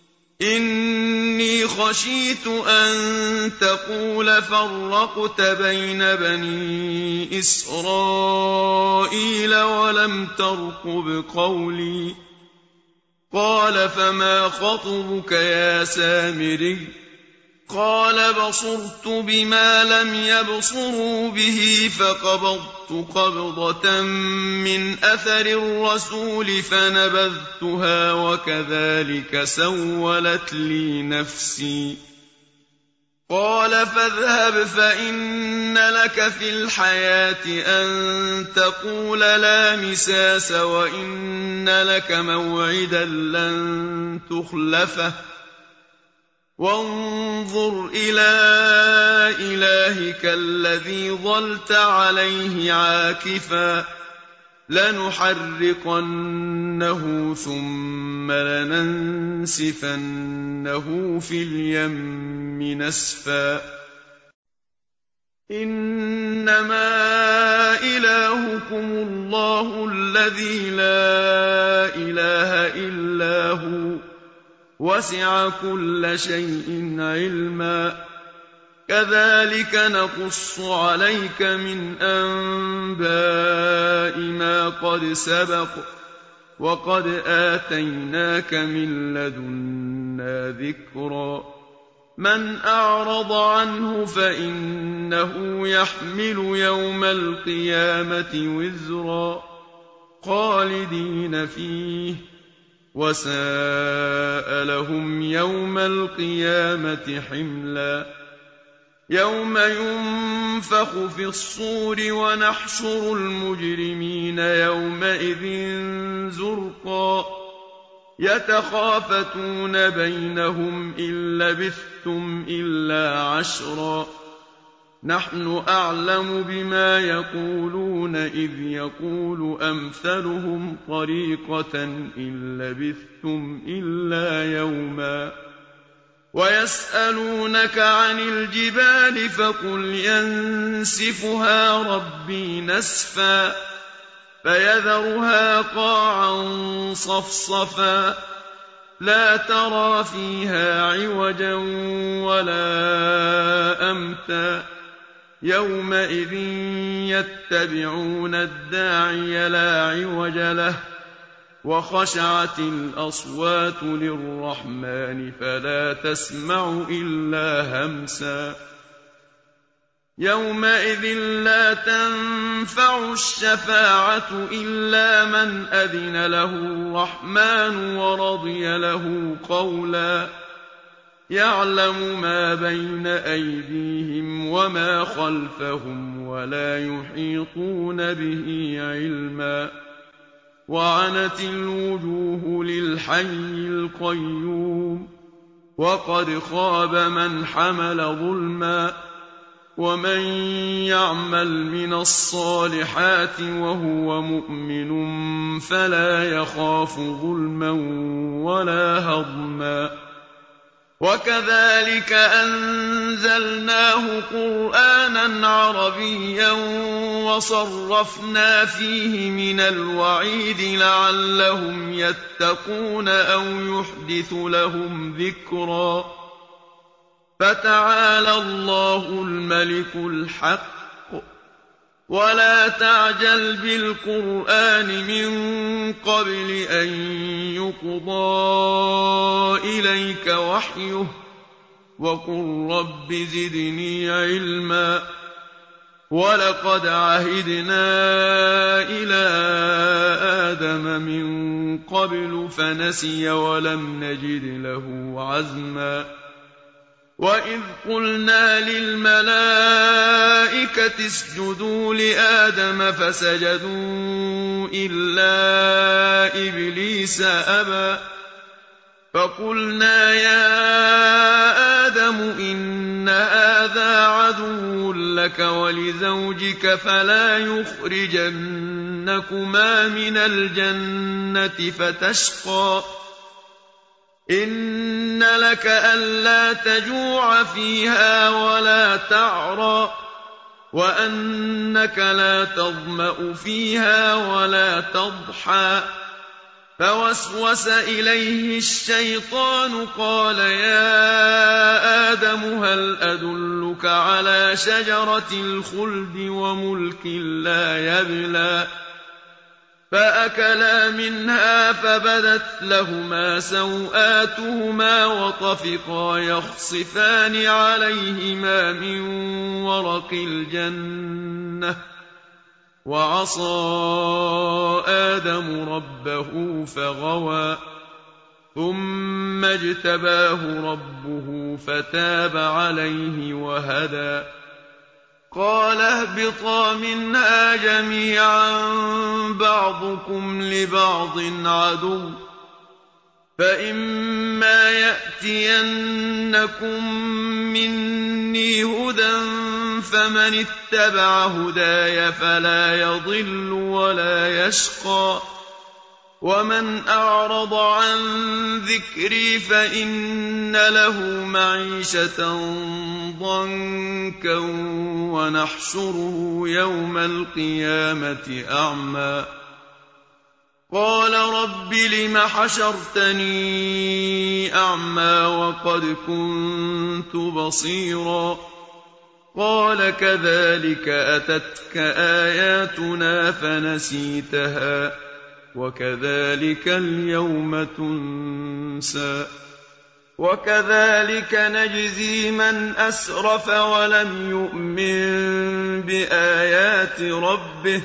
إني خشيت أن تقول فرقت بين بني إسرائيل ولم ترقب قولي قال فما خطبك يا سامري قال بصرت بما لم يبصروا به فقبضت قبضة من أثر الرسول فنبذتها وكذلك سولت لي نفسي قال فاذهب فإن لك في الحياة أن تقول لا مساس وإن لك موعدا لن تخلفه وانظر إلى إلهك الذي ظلت عليه عاكفا لنحرقنه ثم لننسفنه في اليم نسفا إِنَّمَا إِلَٰهُكُمُ اللَّهُ الَّذِي لَا إِلَٰهَ إِلَّا هُوَ ۚ وَسِعَ كُلَّ شَيْءٍ عِلْمًا. كَذَٰلِكَ نَقُصُّ عَلَيْكَ مِنْ أَنبَاءِ مَا قَدْ سَبَقَ ۚ وَقَدْ آتَيْنَاكَ مِن لَّدُنَّا ذِكْرًا. مَّنْ أَعْرَضَ عَنْهُ فَإِنَّهُ يَحْمِلُ يَوْمَ الْقِيَامَةِ وِزْرًا خَالِدِينَ فِيهِ ۖ وَسَاءَ لَهُمْ يَوْمَ الْقِيَامَةِ حِمْلًا. يَوْمَ يُنفَخُ فِي الصُّورِ وَنَحْشُرُ الْمُجْرِمِينَ يَوْمَئِذٍ زُرْقًا. يَتَخَافَتُونَ بَيْنَهُمْ إِن لَّبِثْتُمْ إِلَّا عَشْرًا. نَّحْنُ أَعْلَمُ بِمَا يَقُولُونَ إِذْ يَقُولُ أَمْثَلُهُمْ طَرِيقَةً إِن لَّبِثْتُمْ إِلَّا يَوْمًا. وَيَسْأَلُونَكَ عَنِ الْجِبَالِ فَقُلْ يَنسِفُهَا رَبِّي نَسْفًا فَيَذَرُهَا قَاعًا صَفْصَفًا لَّا تَرَىٰ فِيهَا عِوَجًا وَلَا أَمْتًا. يَوْمَئِذٍ يَتَّبِعُونَ الدَّاعِيَ لَا عِوَجَ لَهُ ۖ وَخَشَعَتِ الْأَصْوَاتُ لِلرَّحْمَٰنِ فَلَا تَسْمَعُ إِلَّا هَمْسًا. يَوْمَئِذٍ لَّا تَنفَعُ الشَّفَاعَةُ إِلَّا مَنْ أَذِنَ لَهُ الرَّحْمَٰنُ وَرَضِيَ لَهُ قَوْلًا. يَعْلَمُ مَا بَيْنَ أَيْدِيهِمْ وَمَا خَلْفَهُمْ وَلَا يُحِيطُونَ بِهِ عِلْمًا. وَعَنَتِ الْوُجُوهُ لِلْحَيِّ الْقَيُّومِ وَقَدْ خَابَ مَنْ حَمَلَ ظُلْمًا. وَمَن يَعْمَلْ مِنَ الصَّالِحَاتِ وَهُوَ مُؤْمِنٌ فَلَا يَخَافُ ظُلْمًا وَلَا هَضْمًا. وَكَذَٰلِكَ أَنزَلْنَاهُ قُرْآنًا عَرَبِيًّا وَصَرَّفْنَا فِيهِ مِنَ الْوَعِيدِ لَعَلَّهُمْ يَتَّقُونَ أَوْ يُحْدِثُ لَهُمْ ذِكْرًا. فَتَعَالَى اللَّهُ الْمَلِكُ الْحَقُّ ۖ وَلَا تَعْجَلْ بِالْقُرْآنِ مِن قَبْلِ أَن يُقْضَىٰ إِلَيْكَ وَحْيُهُ ۖ وَقُل رَّبِّ زِدْنِي عِلْمًا. وَلَقَدْ عَهِدْنَا إِلَىٰ آدَمَ مِن قَبْلُ فَنَسِيَ وَلَمْ نَجِدْ لَهُ عَزْمًا. وَإِذْ قُلْنَا لِلْمَلَائِكَةِ اسْجُدُوا لِآدَمَ فَسَجَدُوا إِلَّا إِبْلِيسَ أَبَىٰ. فَقُلْنَا يَا آدَمُ إِنَّ هَٰذَا عَدُوٌّ لَّكَ وَلِزَوْجِكَ فَلَا يُخْرِجَنَّكُمَا مِنَ الْجَنَّةِ فَتَشْقَىٰ. إِنَّ لَكَ أَلَّا تَجُوعَ فِيهَا وَلَا تَعْرَىٰ وَأَنَّكَ لَا تَظْمَأُ فِيهَا وَلَا تَضْحَىٰ. فَوَسْوَسَ إِلَيْهِ الشَّيْطَانُ قَالَ يَا آدَمُ هَلْ أَدُلُّكَ عَلَىٰ شَجَرَةِ الْخُلْدِ وَمُلْكٍ لَّا يَبْلَىٰ. فَأَكَلَا مِنْهَا فَبَدَتْ لَهُمَا سَوْآتُهُمَا وَطَفِقَا يَخْصِفَانِ عَلَيْهِمَا مِن وَرَقِ الْجَنَّةِ ۖ وَعَصَىٰ آدَمُ رَبَّهُ فَغَوَىٰ. ثُمَّ اجْتَبَاهُ رَبُّهُ فَتَابَ عَلَيْهِ وَهَدَىٰ. قَالَ اهْبِطَا مِنْهَا جَمِيعًا بَعْضُكُمْ لِبَعْضٍ عَدُوٌّ ۖ فَإِمَّا يَأْتِيَنَّكُم مِّنِّي هُدًى فَمَنِ اتَّبَعَ هُدَايَ فَلَا يَضِلُّ وَلَا يَشْقَىٰ. ومن أعرض عن ذكري فإن له معيشة ضنكا ونحشره يوم القيامة أعمى قال رب لم حشرتني أعمى وقد كنت بصيرا قال كذلك أتتك آياتنا فنسيتها وكذلك اليوم تنسى وكذلك نجزي من أسرف ولم يؤمن بآيات ربه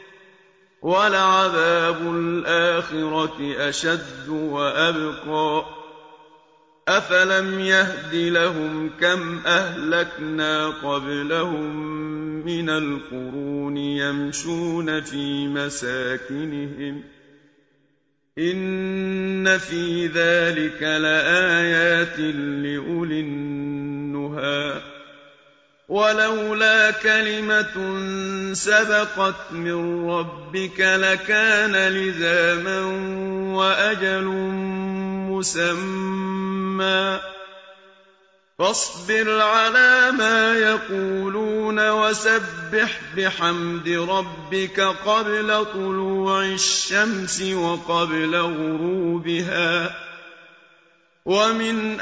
ولعذاب الآخرة أشد وأبقى أفلم يهد لهم كم أهلكنا قبلهم من القرون يمشون في مساكنهم إن في ذلك لآيات لأولي النهى ولولا كلمة سبقت من ربك لكان لزاما وأجل مسمى فاصبر على ما يقولون وسبح بحمد ربك قبل طلوع الشمس وقبل غروبها ومن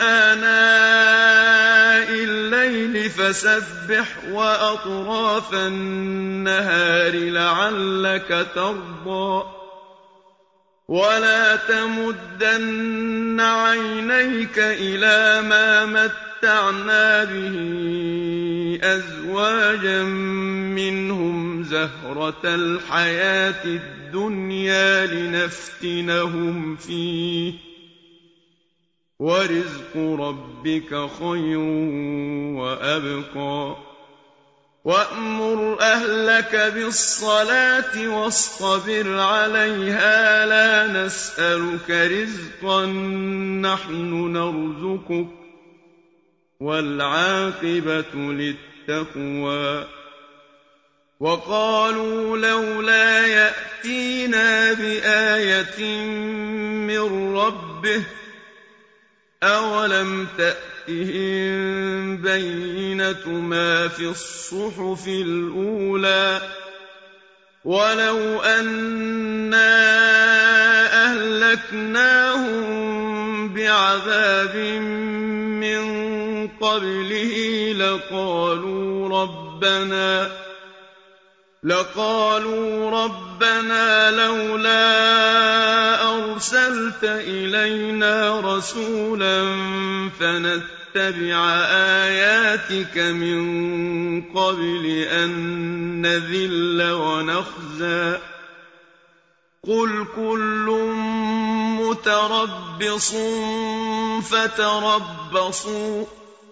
آناء الليل فسبح وأطراف النهار لعلك ترضى ولا تمدن عينيك إلى ما متعنا به أزواجا منهم زهرة الحياة الدنيا لنفتنهم فيه ورزق ربك خير وأبقى وأمر أهلك بالصلاة واصطبر عليها لا نسألك رزقا نحن نرزقك والعاقبة للتقوى وقالوا لولا يأتينا بآية من ربه أولم تأتهم بينة ما في الصحف الأولى ولو أنا أهلكناهم بعذاب من قبله لقالوا ربنا لولا أرسلت إلينا رسولا فنتبع آياتك من قبل أن نذل ونخزى قل كل متربص فتربصوا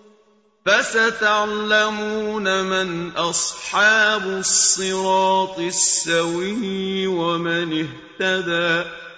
فستعلمون من أصحاب الصراط السوي ومن اهتدى